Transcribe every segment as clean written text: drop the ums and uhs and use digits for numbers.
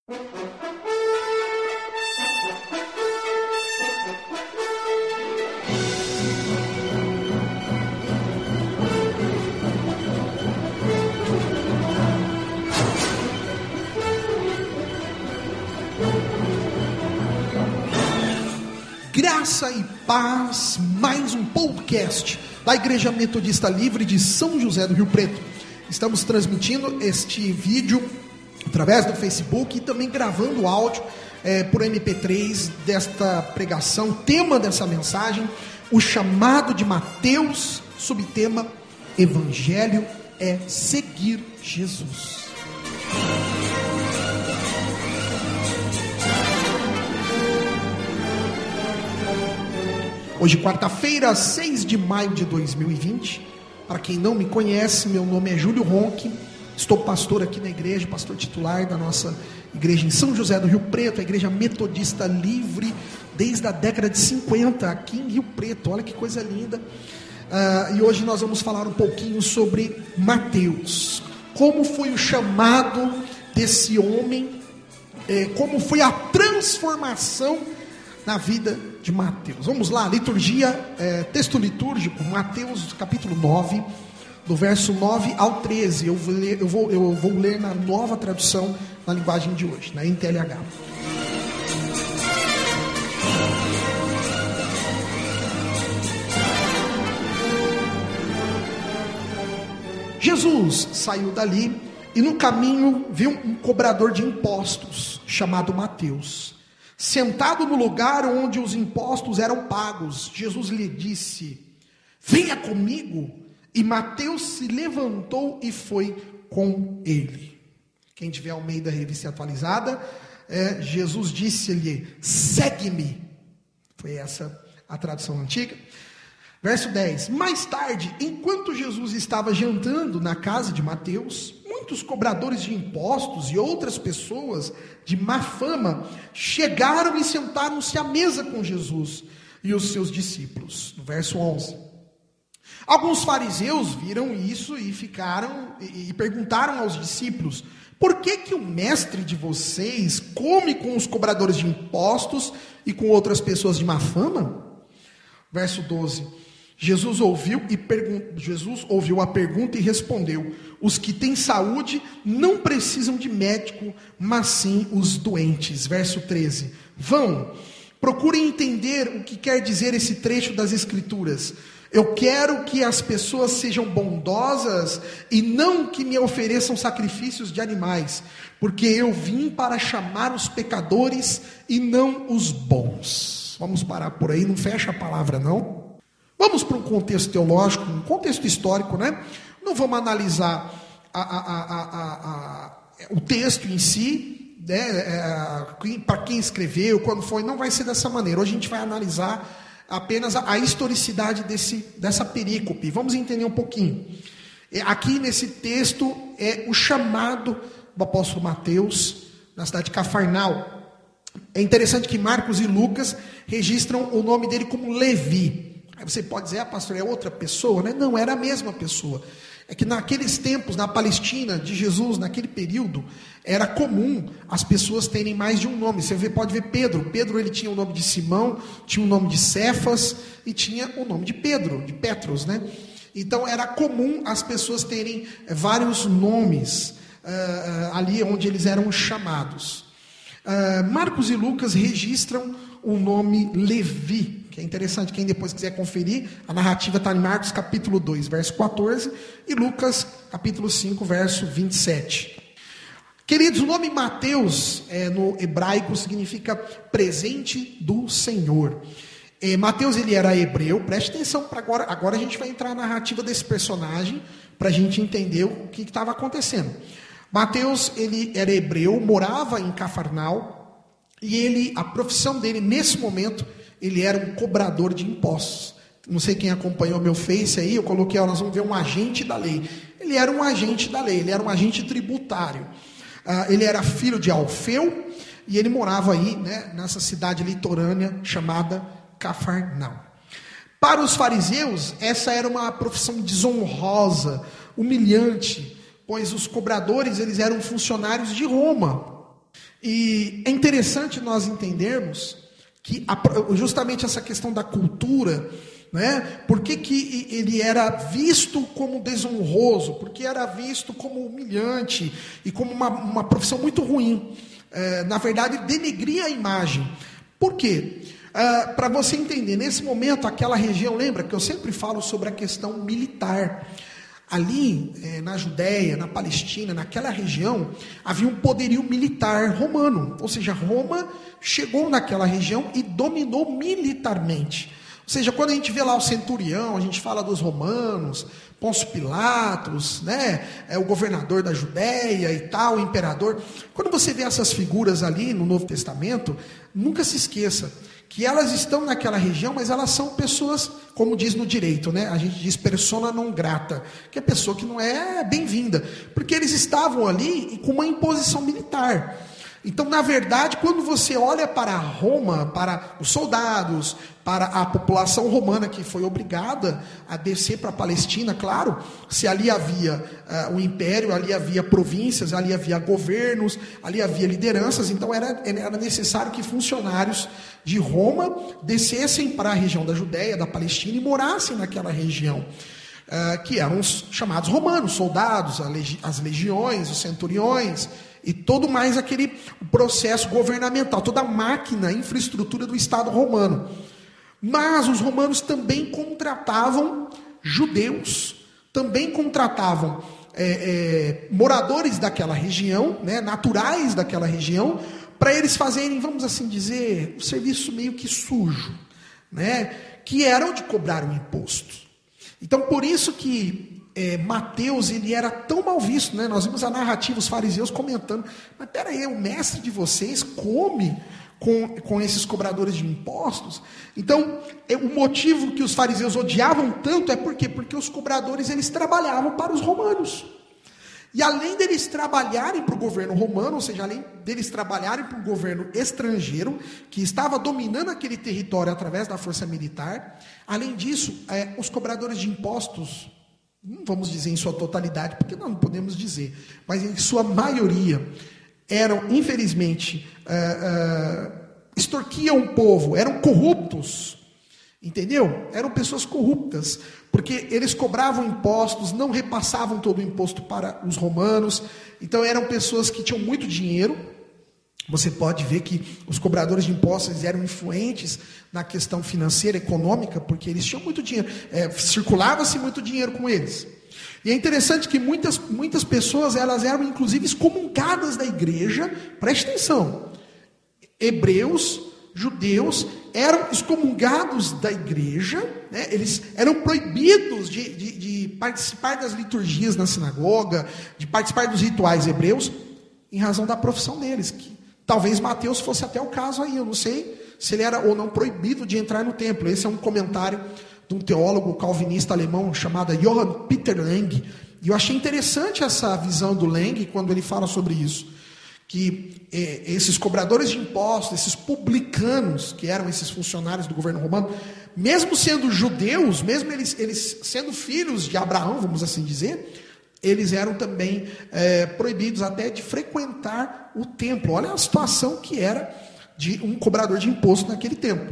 Graça e paz, mais um podcast da Igreja Metodista Livre de São José do Rio Preto. Estamos transmitindo este vídeo através do Facebook e também gravando áudio por MP3 desta pregação, tema dessa mensagem, o chamado de Mateus, subtema Evangelho é seguir Jesus. Hoje, quarta-feira, 6 de maio de 2020. Para quem não me conhece, meu nome é Júlio Ronque. Estou pastor aqui na igreja, pastor titular da nossa igreja em São José do Rio Preto, a Igreja Metodista Livre, desde a década de 50, aqui em Rio Preto. Olha que coisa linda. E hoje nós vamos falar um pouquinho sobre Mateus. Como foi o chamado desse homem, como foi a transformação na vida de Mateus. Vamos lá, liturgia, texto litúrgico, Mateus capítulo 9, do verso 9 ao 13. Eu vou ler na nova tradução, na linguagem de hoje, na NTLH. Jesus saiu dali e no caminho viu um cobrador de impostos, chamado Mateus, sentado no lugar onde os impostos eram pagos. Jesus lhe disse: venha comigo. E Mateus se levantou e foi com ele. Quem tiver Almeida Revista Atualizada, Jesus disse-lhe: segue-me. Foi essa a tradução antiga. Verso 10. Mais tarde, enquanto Jesus estava jantando na casa de Mateus, muitos cobradores de impostos e outras pessoas de má fama chegaram e sentaram-se à mesa com Jesus e os seus discípulos. No verso 11. Alguns fariseus viram isso e perguntaram aos discípulos: por que o mestre de vocês come com os cobradores de impostos e com outras pessoas de má fama? Verso 12. Jesus ouviu a pergunta e respondeu: os que têm saúde não precisam de médico, mas sim os doentes. Verso 13. Vão, procurem entender o que quer dizer esse trecho das Escrituras. Eu quero que as pessoas sejam bondosas e não que me ofereçam sacrifícios de animais, porque eu vim para chamar os pecadores e não os bons. Vamos parar por aí, não fecha a palavra não. Vamos para um contexto teológico, um contexto histórico, né? Não vamos analisar o texto em si, né? Para quem escreveu, quando foi, não vai ser dessa maneira. Hoje a gente vai analisar apenas a historicidade dessa perícope. Vamos entender um pouquinho. Aqui nesse texto é o chamado do apóstolo Mateus na cidade de Cafarnaum. É interessante que Marcos e Lucas registram o nome dele como Levi. Aí você pode dizer: pastor, é outra pessoa, né? Não, era a mesma pessoa. É que naqueles tempos, na Palestina de Jesus, naquele período, era comum as pessoas terem mais de um nome. Você pode ver Pedro. Pedro, ele tinha o nome de Simão, tinha o nome de Cefas e tinha o nome de Pedro, de Petros, né? Então era comum as pessoas terem vários nomes ali onde eles eram chamados. Marcos e Lucas registram o nome Levi, que é interessante. Quem depois quiser conferir, a narrativa está em Marcos capítulo 2, verso 14, e Lucas capítulo 5, verso 27. Queridos, o nome Mateus no hebraico significa presente do Senhor. Mateus, ele era hebreu. Preste atenção, agora a gente vai entrar na narrativa desse personagem, para a gente entender o que estava acontecendo. Mateus, ele era hebreu, morava em Cafarnaum, e a profissão dele nesse momento, ele era um cobrador de impostos. Não sei quem acompanhou meu Face aí, eu coloquei, nós vamos ver um agente da lei. Ele era um agente da lei, ele era um agente tributário. Ele era filho de Alfeu, e ele morava aí, né, nessa cidade litorânea chamada Cafarnaum. Para os fariseus, essa era uma profissão desonrosa, humilhante, pois os cobradores, eles eram funcionários de Roma. E é interessante nós entendermos que justamente essa questão da cultura, né? Por que ele era visto como desonroso? Porque era visto como humilhante e como uma profissão muito ruim. Na verdade, denegria a imagem. Por quê? Para você entender, nesse momento, aquela região, lembra que eu sempre falo sobre a questão militar. Ali, na Judéia, na Palestina, naquela região, havia um poderio militar romano. Ou seja, Roma chegou naquela região e dominou militarmente. Ou seja, quando a gente vê lá o centurião, a gente fala dos romanos, Pôncio Pilatos, né? O governador da Judéia e tal, o imperador. Quando você vê essas figuras ali no Novo Testamento, nunca se esqueça que elas estão naquela região, mas elas são pessoas, como diz no direito, né? A gente diz persona non grata, que é pessoa que não é bem-vinda, porque eles estavam ali com uma imposição militar. Então, na verdade, quando você olha para Roma, para os soldados, para a população romana que foi obrigada a descer para a Palestina, claro, se ali havia um império, ali havia províncias, ali havia governos, ali havia lideranças, então era necessário que funcionários de Roma descessem para a região da Judéia, da Palestina e morassem naquela região. Que eram os chamados romanos, soldados, as legiões, os centuriões e todo mais aquele processo governamental, toda a máquina, a infraestrutura do Estado romano. Mas os romanos também contratavam judeus, também contratavam moradores daquela região, né, naturais daquela região, para eles fazerem, vamos assim dizer, um serviço meio que sujo, né, que era o de cobrar um imposto. Então, por isso que Mateus, ele era tão mal visto, né? Nós vimos a narrativa, os fariseus comentando, mas peraí, o mestre de vocês come com esses cobradores de impostos? Então, o motivo que os fariseus odiavam tanto é por quê? Porque os cobradores, eles trabalhavam para os romanos. E além deles trabalharem para o governo romano, ou seja, além deles trabalharem para um governo estrangeiro, que estava dominando aquele território através da força militar, além disso, os cobradores de impostos, não vamos dizer em sua totalidade, porque não podemos dizer, mas em sua maioria, eram, infelizmente, extorquiam o povo, eram corruptos, entendeu? Eram pessoas corruptas, porque eles cobravam impostos, não repassavam todo o imposto para os romanos, então eram pessoas que tinham muito dinheiro. Você pode ver que os cobradores de impostos eram influentes na questão financeira, econômica, porque eles tinham muito dinheiro, circulava-se muito dinheiro com eles. E é interessante que muitas pessoas, elas eram inclusive excomungadas da igreja, preste atenção, hebreus, judeus, eram excomungados da igreja, né? Eles eram proibidos de participar das liturgias na sinagoga, de participar dos rituais hebreus, em razão da profissão deles, que talvez Mateus fosse até o caso aí, eu não sei se ele era ou não proibido de entrar no templo. Esse é um comentário de um teólogo calvinista alemão chamado Johann Peter Leng, e eu achei interessante essa visão do Leng quando ele fala sobre isso, que esses cobradores de impostos, esses publicanos, que eram esses funcionários do governo romano, mesmo sendo judeus, mesmo eles sendo filhos de Abraão, vamos assim dizer, eles eram também proibidos até de frequentar o templo. Olha a situação que era de um cobrador de imposto naquele tempo.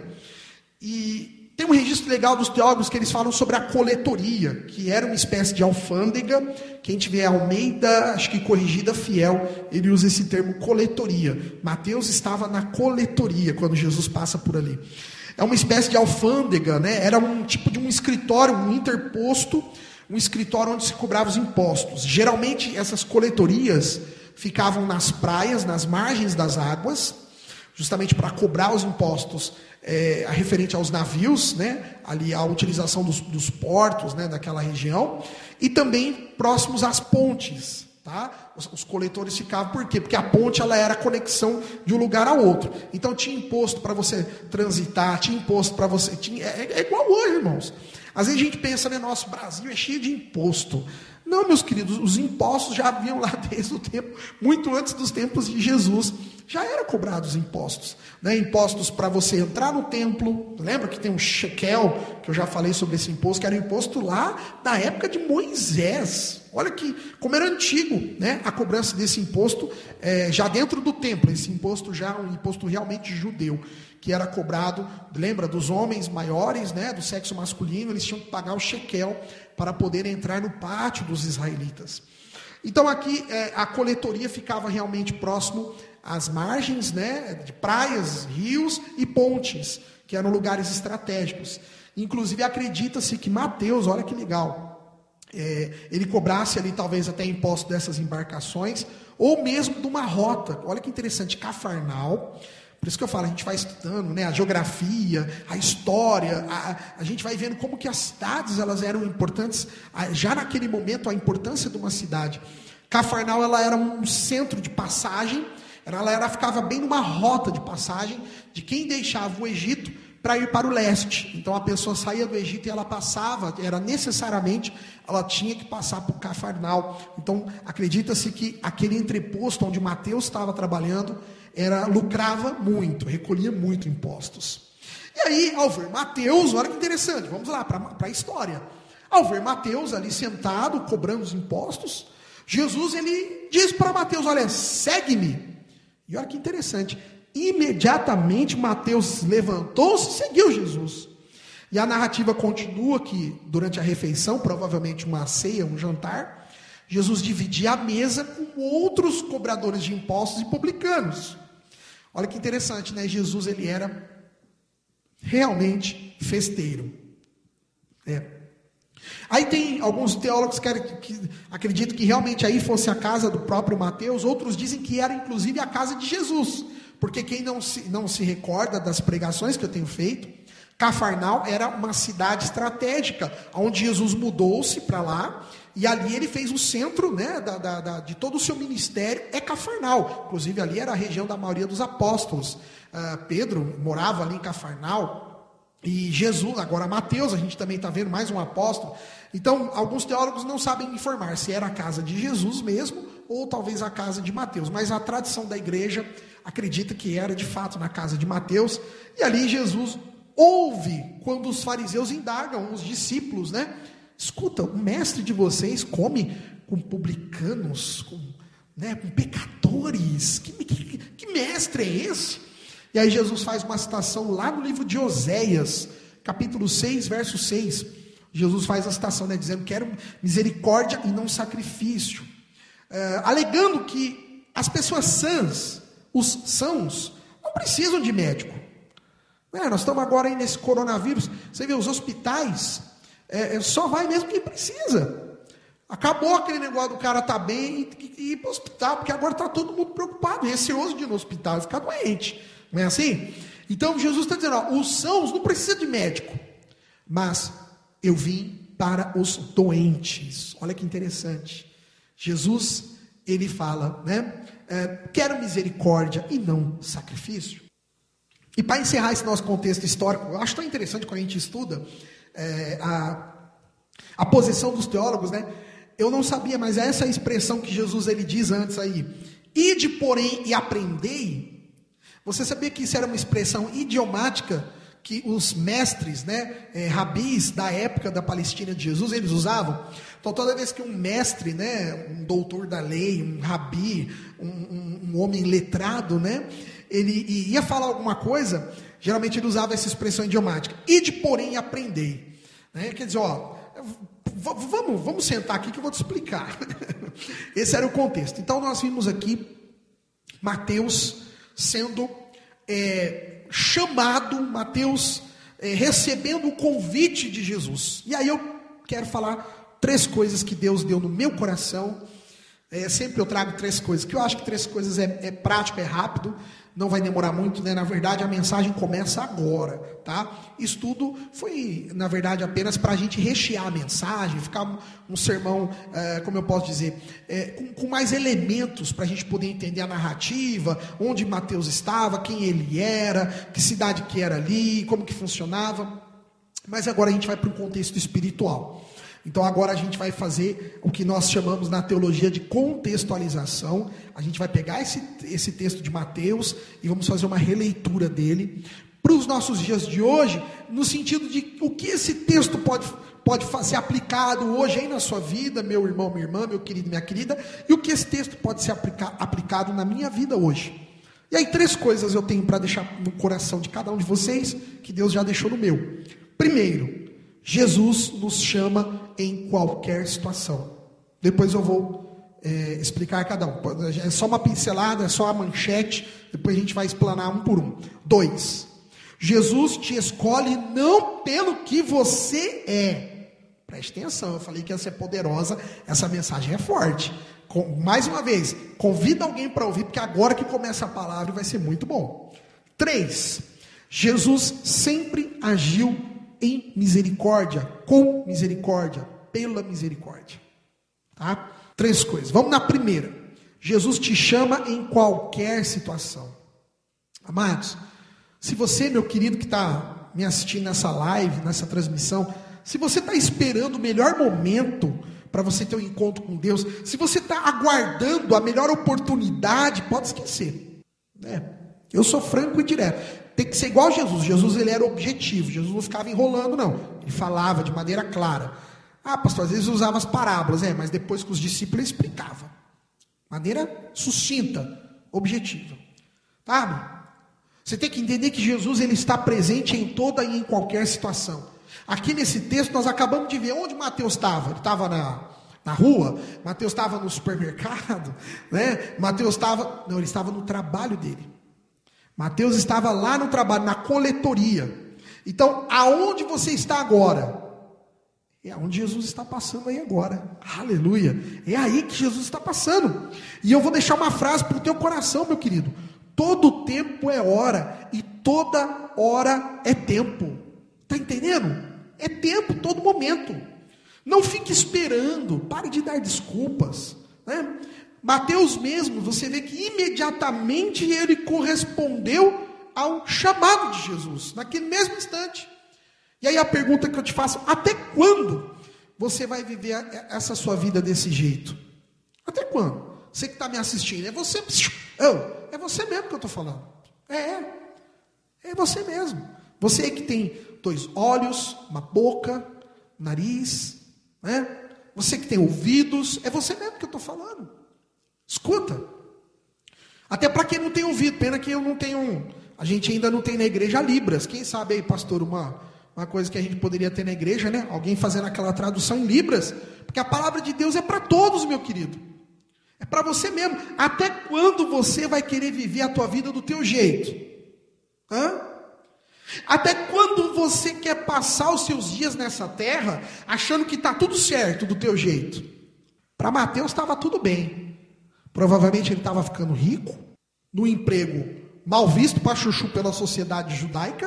E tem um registro legal dos teólogos que eles falam sobre a coletoria, que era uma espécie de alfândega. Quem tiver Almeida, acho que corrigida fiel, ele usa esse termo coletoria. Mateus estava na coletoria quando Jesus passa por ali. É uma espécie de alfândega, né? Era um tipo de um escritório, um interposto, um escritório onde se cobrava os impostos. Geralmente essas coletorias ficavam nas praias, nas margens das águas, justamente para cobrar os impostos referente aos navios, né, ali a utilização dos portos, né, daquela região, e também próximos às pontes. Tá? Os coletores ficavam, por quê? Porque a ponte ela era a conexão de um lugar ao outro. Então tinha imposto para você transitar, tinha imposto para você... É igual hoje, irmãos. Às vezes a gente pensa, né, nosso Brasil é cheio de imposto. Não, meus queridos, os impostos já haviam lá desde o tempo, muito antes dos tempos de Jesus, já era cobrados impostos, né? Impostos para você entrar no templo. Lembra que tem um shekel, que eu já falei sobre esse imposto, que era um imposto lá da época de Moisés. Olha que como era antigo, né? A cobrança desse imposto já dentro do templo. Esse imposto já um imposto realmente judeu, que era cobrado, lembra, dos homens maiores, né? Do sexo masculino, eles tinham que pagar o shekel para poder entrar no pátio dos israelitas. Então aqui a coletoria ficava realmente próximo às margens, né, de praias, rios e pontes, que eram lugares estratégicos. Inclusive acredita-se que Mateus, olha que legal, ele cobrasse ali talvez até imposto dessas embarcações, ou mesmo de uma rota. Olha que interessante, Cafarnal. Por isso que eu falo, a gente vai estudando, né, a geografia, a história, a gente vai vendo como que as cidades elas eram importantes, já naquele momento a importância de uma cidade. Cafarnal ela era um centro de passagem, ela ficava bem numa rota de passagem de quem deixava o Egito para ir para o leste. Então a pessoa saía do Egito e ela passava, ela tinha que passar por Cafarnal. Então acredita-se que aquele entreposto onde Mateus estava trabalhando lucrava muito, recolhia muito impostos. E aí, ao ver Mateus, olha que interessante, vamos lá para a história. Ao ver Mateus ali sentado, cobrando os impostos, Jesus ele diz para Mateus, olha, segue-me. E olha que interessante, imediatamente Mateus levantou-se e seguiu Jesus. E a narrativa continua que durante a refeição, provavelmente uma ceia, um jantar, Jesus dividia a mesa com outros cobradores de impostos e publicanos. Olha que interessante, né? Jesus ele era realmente festeiro. Aí tem alguns teólogos que acreditam que realmente aí fosse a casa do próprio Mateus, outros dizem que era inclusive a casa de Jesus, porque quem não se recorda das pregações que eu tenho feito, Cafarnal era uma cidade estratégica, onde Jesus mudou-se para lá, e ali ele fez o centro, né, de todo o seu ministério, Cafarnal. Inclusive ali era a região da maioria dos apóstolos. Pedro morava ali em Cafarnal, e Jesus, agora Mateus, a gente também está vendo mais um apóstolo. Então, alguns teólogos não sabem informar se era a casa de Jesus mesmo, ou talvez a casa de Mateus. Mas a tradição da igreja acredita que era de fato na casa de Mateus. E ali Jesus ouve quando os fariseus indagam os discípulos, né? Escuta, o mestre de vocês come com publicanos, com pecadores. Que mestre é esse? E aí Jesus faz uma citação lá no livro de Oséias, capítulo 6, verso 6. Jesus faz a citação, né, dizendo, quero misericórdia e não sacrifício. Alegando que as pessoas sãs, os sãos, não precisam de médico. Nós estamos agora aí nesse coronavírus, você vê os hospitais, só vai mesmo quem precisa. Acabou aquele negócio do cara estar bem e ir para o hospital, porque agora está todo mundo preocupado, receoso de ir no hospital, ficar doente. Não é assim? Então Jesus está dizendo, os sãos não precisam de médico, mas eu vim para os doentes. Olha que interessante. Jesus, ele fala, né? Quero misericórdia e não sacrifício. E para encerrar esse nosso contexto histórico, eu acho tão interessante quando a gente estuda a posição dos teólogos, né? Eu não sabia, mas é essa expressão que Jesus ele diz antes aí. Ide, porém, e aprendei. Você sabia que isso era uma expressão idiomática que os mestres, né, rabis da época da Palestina de Jesus, eles usavam? Então, toda vez que um mestre, né, um doutor da lei, um rabi, um homem letrado, né, ele ia falar alguma coisa, geralmente ele usava essa expressão idiomática. Ide, porém, aprendei. Né? Quer dizer, vamos sentar aqui que eu vou te explicar. Esse era o contexto. Então, nós vimos aqui Mateus sendo chamado, Mateus recebendo o convite de Jesus. E aí eu quero falar 3 coisas que Deus deu no meu coração. Sempre eu trago 3 coisas, que eu acho que 3 coisas é prático, é rápido, não vai demorar muito, né? Na verdade a mensagem começa agora, tá? Isso tudo foi, na verdade, apenas para a gente rechear a mensagem, ficar um sermão, como eu posso dizer, com mais elementos para a gente poder entender a narrativa, onde Mateus estava, quem ele era, que cidade que era ali, como que funcionava. Mas agora a gente vai para um contexto espiritual. Então agora a gente vai fazer o que nós chamamos na teologia de contextualização. A gente vai pegar esse texto de Mateus e vamos fazer uma releitura dele para os nossos dias de hoje, no sentido de o que esse texto pode ser aplicado hoje aí na sua vida, meu irmão, minha irmã, meu querido, minha querida, e o que esse texto pode ser aplicado na minha vida hoje. E aí 3 coisas eu tenho para deixar no coração de cada um de vocês, que Deus já deixou no meu. Primeiro, Jesus nos chama em qualquer situação. Depois eu vou explicar cada um. É só uma pincelada, é só a manchete, depois a gente vai explanar um por um. 2, Jesus te escolhe não pelo que você é. Preste atenção, eu falei que ia ser poderosa, essa mensagem é forte. Mais uma vez, convida alguém para ouvir, porque agora que começa a palavra vai ser muito bom. 3, Jesus sempre agiu em misericórdia, com misericórdia, pela misericórdia. Tá? 3 coisas. Vamos na primeira. Jesus te chama em qualquer situação. Amados, se você, meu querido, que está me assistindo nessa live, nessa transmissão, se você está esperando o melhor momento para você ter um encontro com Deus, se você está aguardando a melhor oportunidade, pode esquecer. Eu sou franco e direto. Tem que ser igual a Jesus. Jesus, ele era objetivo. Jesus não ficava enrolando, não. Ele falava de maneira clara. Pastor, às vezes usava as parábolas, mas depois com os discípulos ele explicava. Maneira sucinta, objetiva. Sabe? Você tem que entender que Jesus, ele está presente em toda e em qualquer situação. Aqui nesse texto nós acabamos de ver onde Mateus estava. Ele estava na rua, Mateus estava no supermercado, né? Mateus estava, não, ele estava no trabalho dele. Mateus estava lá no trabalho, na coletoria. Então, aonde você está agora? É onde Jesus está passando aí agora. Aleluia. É aí que Jesus está passando. E eu vou deixar uma frase para o teu coração, meu querido. Todo tempo é hora e toda hora é tempo. Está entendendo? É tempo, todo momento. Não fique esperando, pare de dar desculpas, né? Mateus mesmo, você vê que imediatamente ele correspondeu ao chamado de Jesus, naquele mesmo instante. E aí a pergunta que eu te faço, até quando você vai viver essa sua vida desse jeito? Até quando? Você que está me assistindo, é você mesmo que eu estou falando. É você mesmo. Você que tem 2 olhos, uma boca, nariz, né? Você que tem ouvidos, é você mesmo que eu estou falando. Escuta. Até para quem não tem ouvido, pena que eu não tenho, a gente ainda não tem na igreja Libras. Quem sabe aí, pastor, uma coisa que a gente poderia ter na igreja, né? Alguém fazendo aquela tradução em Libras, porque a palavra de Deus é para todos, meu querido. É para você mesmo. Até quando você vai querer viver a tua vida do teu jeito? Até quando você quer passar os seus dias nessa terra achando que está tudo certo do teu jeito? Para Mateus estava tudo bem. Provavelmente ele estava ficando rico, no emprego mal visto para chuchu pela sociedade judaica.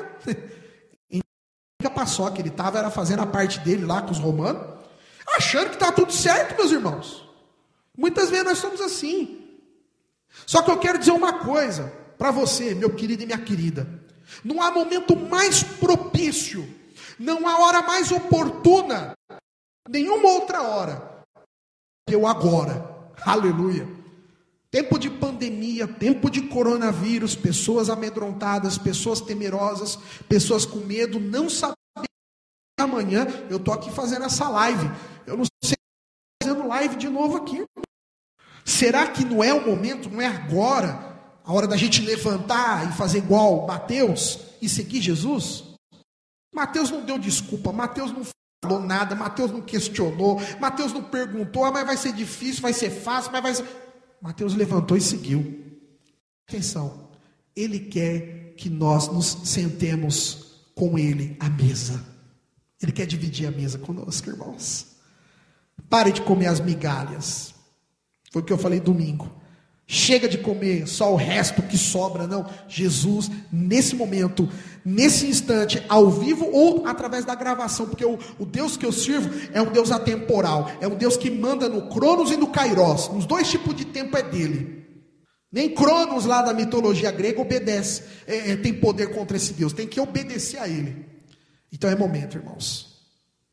A paçoca ele estava era fazendo a parte dele lá com os romanos, achando que está tudo certo, meus irmãos. Muitas vezes nós somos assim. Só que eu quero dizer uma coisa para você, meu querido e minha querida. Não há momento mais propício, não há hora mais oportuna, nenhuma outra hora, que o agora. Aleluia. Tempo de pandemia, tempo de coronavírus, pessoas amedrontadas, pessoas temerosas, pessoas com medo, não sabendo amanhã. Eu estou aqui fazendo essa live. Eu não sei fazendo live de novo aqui. Será que não é o momento, não é agora, a hora da gente levantar e fazer igual Mateus e seguir Jesus? Mateus não deu desculpa, Mateus não falou nada, Mateus não questionou, Mateus não perguntou, mas vai ser difícil, vai ser fácil, mas vai ser... Mateus levantou e seguiu. Atenção, ele quer que nós nos sentemos com ele à mesa. Ele quer dividir a mesa conosco, irmãos. Pare de comer as migalhas. Foi o que eu falei domingo. Chega de comer só o resto que sobra, não. Jesus, nesse momento, nesse instante, ao vivo ou através da gravação, porque o Deus que eu sirvo é um Deus atemporal, é um Deus que manda no Cronos e no Kairos. Nos 2 tipos de tempo é dele. Nem Cronos lá da mitologia grega obedece, tem poder contra esse Deus, tem que obedecer a ele. Então é momento, irmãos.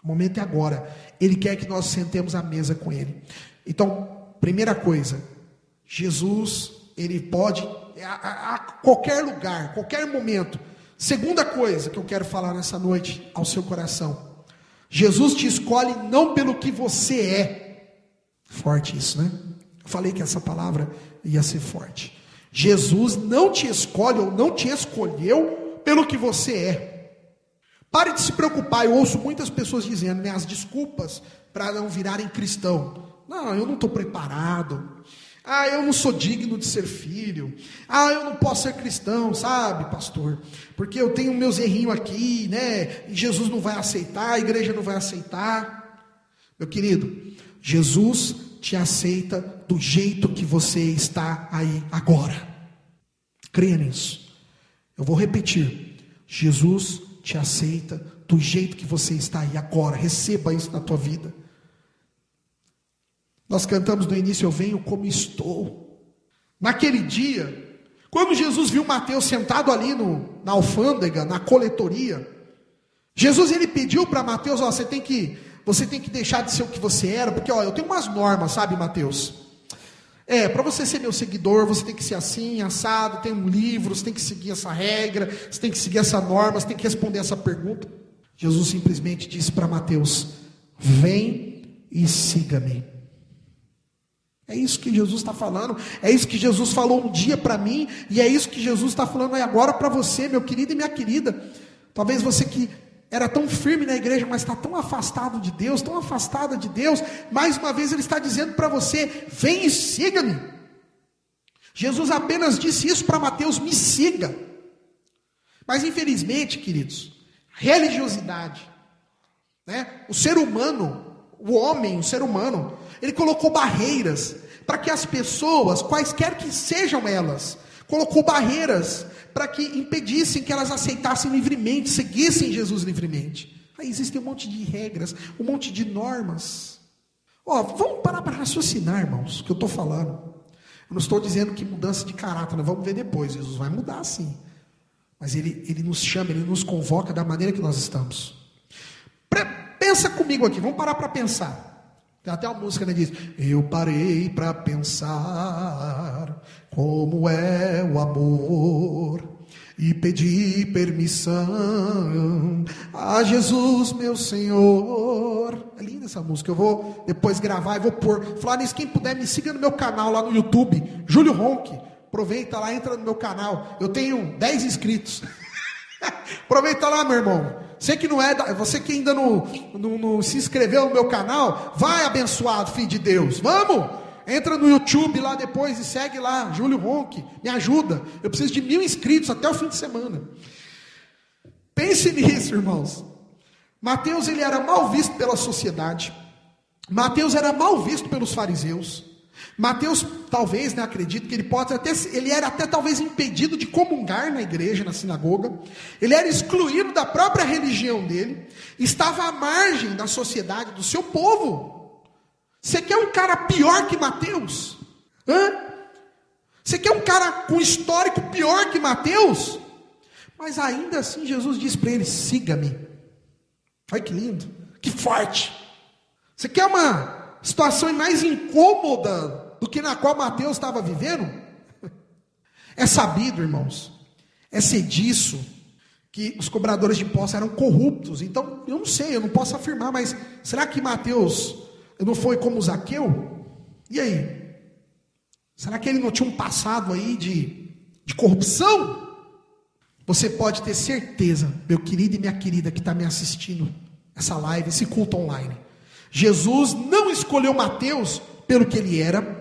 O momento é agora. Ele quer que nós sentemos à mesa com Ele. Então, primeira coisa, Jesus, Ele pode, a qualquer lugar, qualquer momento. Segunda coisa que eu quero falar nessa noite ao seu coração. Jesus te escolhe não pelo que você é. Forte isso, né? Eu falei que essa palavra ia ser forte. Jesus não te escolhe ou não te escolheu pelo que você é. Pare de se preocupar. Eu ouço muitas pessoas dizendo, né, as desculpas para não virarem cristão. Não, eu não estou preparado. Eu não sou digno de ser filho. Eu não posso ser cristão, sabe, pastor? Porque eu tenho meus errinhos aqui, né? E Jesus não vai aceitar, a igreja não vai aceitar. Meu querido, Jesus te aceita do jeito que você está aí agora. Creia nisso. Eu vou repetir. Jesus te aceita do jeito que você está aí agora. Receba isso na tua vida. Nós cantamos no início, eu venho como estou. Naquele dia, quando Jesus viu Mateus sentado ali na alfândega, na coletoria, Jesus ele pediu para Mateus, você tem que deixar de ser o que você era, porque eu tenho umas normas, sabe, Mateus? Para você ser meu seguidor, você tem que ser assim, assado, tem um livro, você tem que seguir essa regra, você tem que seguir essa norma, você tem que responder essa pergunta. Jesus simplesmente disse para Mateus, vem e siga-me. É isso que Jesus está falando, é isso que Jesus falou um dia para mim, e é isso que Jesus está falando agora para você, meu querido e minha querida. Talvez você que era tão firme na igreja, mas está tão afastado de Deus, tão afastada de Deus, mais uma vez Ele está dizendo para você, vem e siga-me. Jesus apenas disse isso para Mateus, me siga. Mas infelizmente, queridos, religiosidade, né? O ser humano, o homem, o ser humano, ele colocou barreiras para que as pessoas, quaisquer que sejam elas, colocou barreiras para que impedissem que elas aceitassem livremente, seguissem Jesus livremente. Aí existem um monte de regras, um monte de normas. Vamos parar para raciocinar, irmãos, o que eu estou falando. Eu não estou dizendo que mudança de caráter, nós vamos ver depois, Jesus vai mudar sim. Mas ele nos chama, Ele nos convoca da maneira que nós estamos. Pensa comigo aqui, vamos parar para pensar. Tem até uma música, né, diz, eu parei para pensar como é o amor e pedi permissão a Jesus meu Senhor. É linda essa música, eu vou depois gravar e vou pôr. Falar nisso, quem puder me siga no meu canal lá no YouTube, Júlio Ronque. Aproveita lá, entra no meu canal, eu tenho 10 inscritos. Aproveita lá, meu irmão. Você que não é, você que ainda não se inscreveu no meu canal, vai, abençoado, filho de Deus. Vamos! Entra no YouTube lá depois e segue lá, Júlio Ronque, me ajuda. Eu preciso de 1000 inscritos até o fim de semana. Pense nisso, irmãos. Mateus, ele era mal visto pela sociedade. Mateus era mal visto pelos fariseus. Mateus, talvez, acredito que ele era até talvez impedido de comungar na igreja, na sinagoga. Ele era excluído da própria religião dele. Estava à margem da sociedade, do seu povo. Você quer um cara pior que Mateus? Você quer um cara com histórico pior que Mateus? Mas ainda assim Jesus diz para ele, siga-me. Olha que lindo, que forte. Você quer uma situação mais incômoda do que na qual Mateus estava vivendo? É sabido, irmãos, é disso que os cobradores de impostos eram corruptos. Então, eu não sei, eu não posso afirmar, mas será que Mateus não foi como Zaqueu? E aí? Será que ele não tinha um passado aí de corrupção? Você pode ter certeza, meu querido e minha querida que está me assistindo essa live, esse culto online, Jesus não escolheu Mateus pelo que ele era.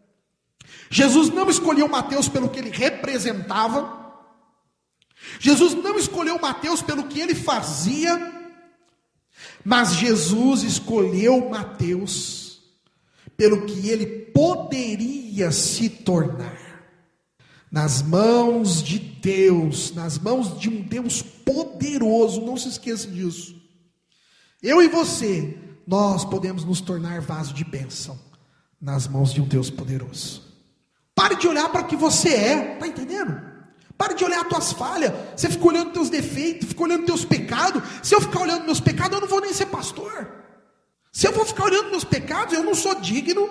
Jesus não escolheu Mateus pelo que ele representava. Jesus não escolheu Mateus pelo que ele fazia. Mas Jesus escolheu Mateus pelo que ele poderia se tornar. Nas mãos de Deus, nas mãos de um Deus poderoso, não se esqueça disso. Eu e você, nós podemos nos tornar vaso de bênção nas mãos de um Deus poderoso. Pare de olhar para o que você é, está entendendo? Pare Pare de olhar as tuas falhas. Você fica olhando teus defeitos, fica olhando teus pecados. Se eu ficar olhando meus pecados, eu não vou nem ser pastor. Se eu vou ficar olhando meus pecados, eu não sou digno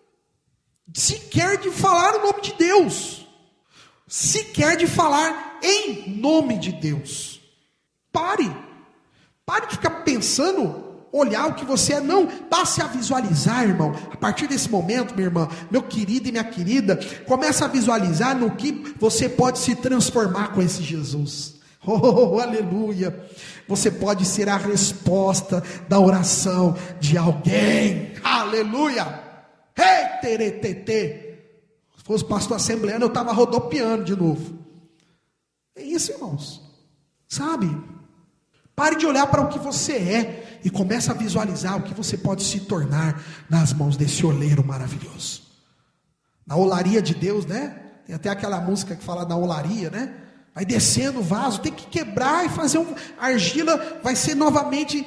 sequer de falar o nome de Deus. Sequer de falar em nome de Deus. Pare de ficar pensando, olhar o que você é. Não, passe a visualizar, irmão. A partir desse momento, minha irmã, meu querido e minha querida, começa a visualizar no que você pode se transformar com esse Jesus. Oh, aleluia. Você pode ser a resposta da oração de alguém. Aleluia. Ei, teretetê. Se fosse pastor assembleano, eu estava rodopiando de novo. É isso, irmãos. Sabe? Pare de olhar para o que você é e comece a visualizar o que você pode se tornar nas mãos desse oleiro maravilhoso. Na olaria de Deus, né? Tem até aquela música que fala da olaria, né? Vai descendo o vaso, tem que quebrar e fazer a argila vai ser novamente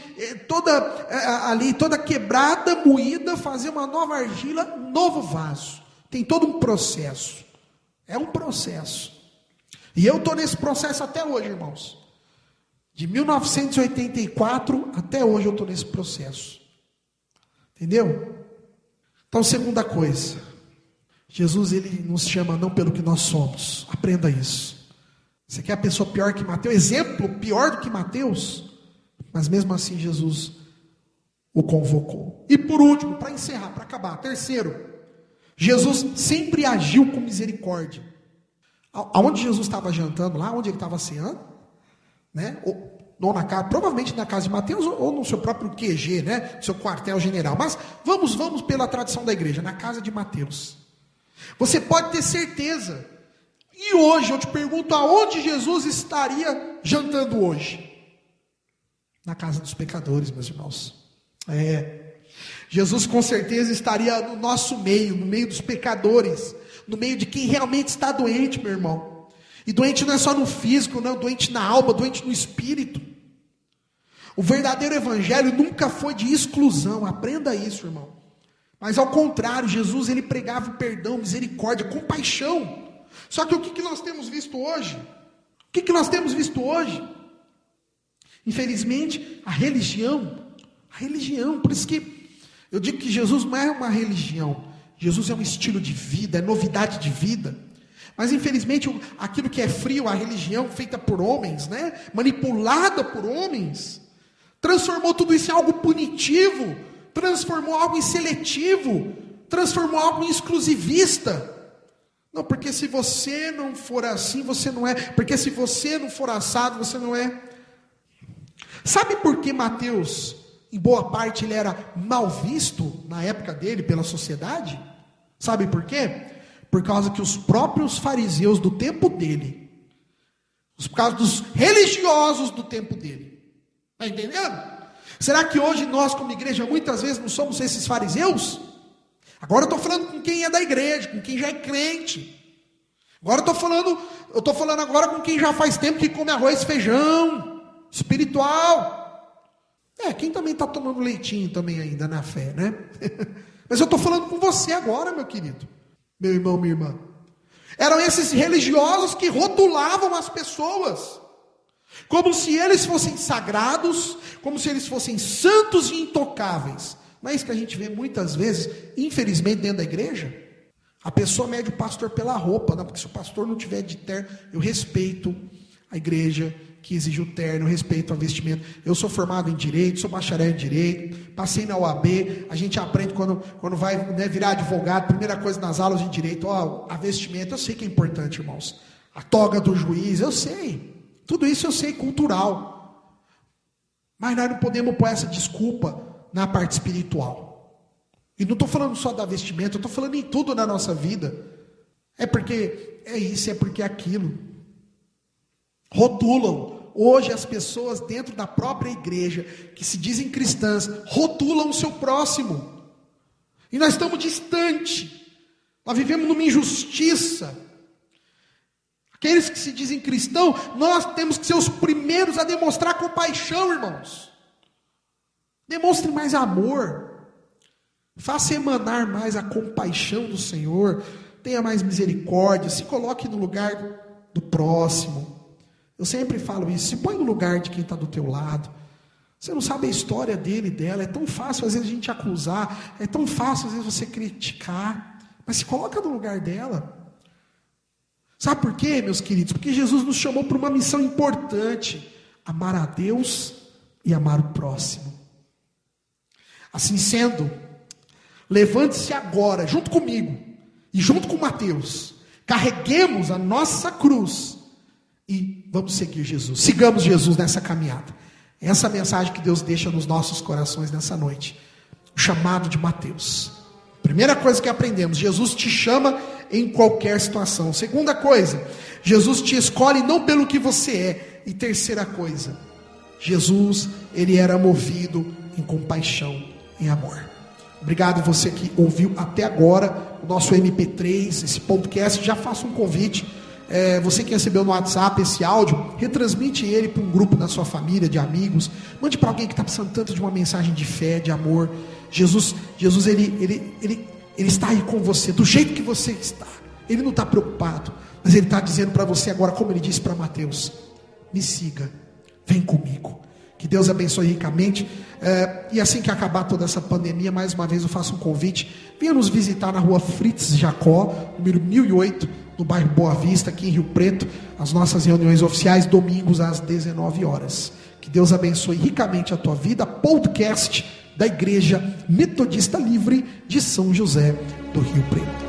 toda quebrada, moída, fazer uma nova argila, novo vaso. Tem todo um processo. É um processo. E eu estou nesse processo até hoje, irmãos. De 1984 até hoje eu estou nesse processo. Entendeu? Então, segunda coisa. Jesus, ele nos chama não pelo que nós somos. Aprenda isso. Você quer a pessoa pior que Mateus? Exemplo pior do que Mateus? Mas mesmo assim Jesus o convocou. E por último, para encerrar, para acabar. Terceiro, Jesus sempre agiu com misericórdia. Aonde Jesus estava jantando lá, onde ele estava ceando, né? Ou na casa, provavelmente na casa de Mateus, ou no seu próprio QG, né? Seu quartel-general. Mas vamos pela tradição da igreja, na casa de Mateus. Você pode ter certeza. E hoje eu te pergunto, aonde Jesus estaria jantando hoje? Na casa dos pecadores, meus irmãos. Jesus com certeza estaria no nosso meio, no meio dos pecadores, no meio de quem realmente está doente, meu irmão. E doente não é só no físico, não, doente na alma, doente no espírito. O verdadeiro evangelho nunca foi de exclusão, aprenda isso, irmão. Mas ao contrário, Jesus ele pregava o perdão, misericórdia, compaixão. Só que o que nós temos visto hoje? O que nós temos visto hoje? Infelizmente, a religião, por isso que eu digo que Jesus não é uma religião, Jesus é um estilo de vida, é novidade de vida. Mas infelizmente, aquilo que é frio, a religião feita por homens, né? Manipulada por homens, transformou tudo isso em algo punitivo, transformou algo em seletivo, transformou algo em exclusivista. Não, porque se você não for assim, você não é. Porque se você não for assado, você não é. Sabe por que Mateus, em boa parte, ele era mal visto na época dele pela sociedade? Sabe por quê? Por causa que os próprios fariseus do tempo dele, por causa dos religiosos do tempo dele. Está entendendo? Será que hoje nós, como igreja, muitas vezes não somos esses fariseus? Agora eu estou falando com quem é da igreja, com quem já é crente. Agora eu estou falando agora com quem já faz tempo que come arroz e feijão, espiritual. Quem também está tomando leitinho também ainda na fé, né? Mas eu estou falando com você agora, meu querido, meu irmão, minha irmã. Eram esses religiosos que rotulavam as pessoas, como se eles fossem sagrados, como se eles fossem santos e intocáveis. Não é isso que a gente vê muitas vezes, infelizmente, dentro da igreja? A pessoa mede o pastor pela roupa, não, porque se o pastor não tiver de terno, eu respeito a igreja que exige o terno, eu respeito a vestimenta. Eu sou formado em direito, sou bacharel em direito, passei na OAB, a gente aprende quando vai, né, virar advogado, primeira coisa nas aulas de direito, a vestimenta, eu sei que é importante, irmãos. A toga do juiz, eu sei. Tudo isso eu sei, cultural. Mas nós não podemos pôr essa desculpa na parte espiritual. E não estou falando só da vestimenta, eu estou falando em tudo na nossa vida. É porque é isso, é porque é aquilo. Rotulam. Hoje as pessoas dentro da própria igreja, que se dizem cristãs, rotulam o seu próximo. E nós estamos distantes. Nós vivemos numa injustiça. Aqueles que se dizem cristãos, nós temos que ser os primeiros a demonstrar compaixão, irmãos. Demonstre mais amor. Faça emanar mais a compaixão do Senhor. Tenha mais misericórdia. Se coloque no lugar do próximo. Eu sempre falo isso, se põe no lugar de quem está do teu lado. Você não sabe a história dele e dela, é tão fácil às vezes a gente acusar, é tão fácil às vezes você criticar, mas se coloca no lugar dela. Sabe por quê, meus queridos? Porque Jesus nos chamou para uma missão importante, amar a Deus e amar o próximo. Assim sendo, levante-se agora, junto comigo e junto com Mateus, carreguemos a nossa cruz e vamos seguir Jesus. Sigamos Jesus nessa caminhada. Essa é a mensagem que Deus deixa nos nossos corações nessa noite. O chamado de Mateus. Primeira coisa que aprendemos, Jesus te chama em qualquer situação. Segunda coisa, Jesus te escolhe não pelo que você é. E terceira coisa, Jesus, ele era movido em compaixão, em amor. Obrigado você que ouviu até agora o nosso MP3, esse podcast. Já faço um convite. Você que recebeu no WhatsApp esse áudio, retransmite ele para um grupo da sua família, de amigos. Mande para alguém que está precisando tanto de uma mensagem de fé, de amor. Jesus ele está aí com você, do jeito que você está. Ele não está preocupado, mas ele está dizendo para você agora, como ele disse para Mateus: me siga, vem comigo. Que Deus abençoe ricamente. E assim que acabar toda essa pandemia, mais uma vez eu faço um convite. Venha nos visitar na rua Fritz Jacó, número 1008, no bairro Boa Vista, aqui em Rio Preto. As nossas reuniões oficiais, domingos às 19 horas. Que Deus abençoe ricamente a tua vida. Podcast da Igreja Metodista Livre de São José do Rio Preto.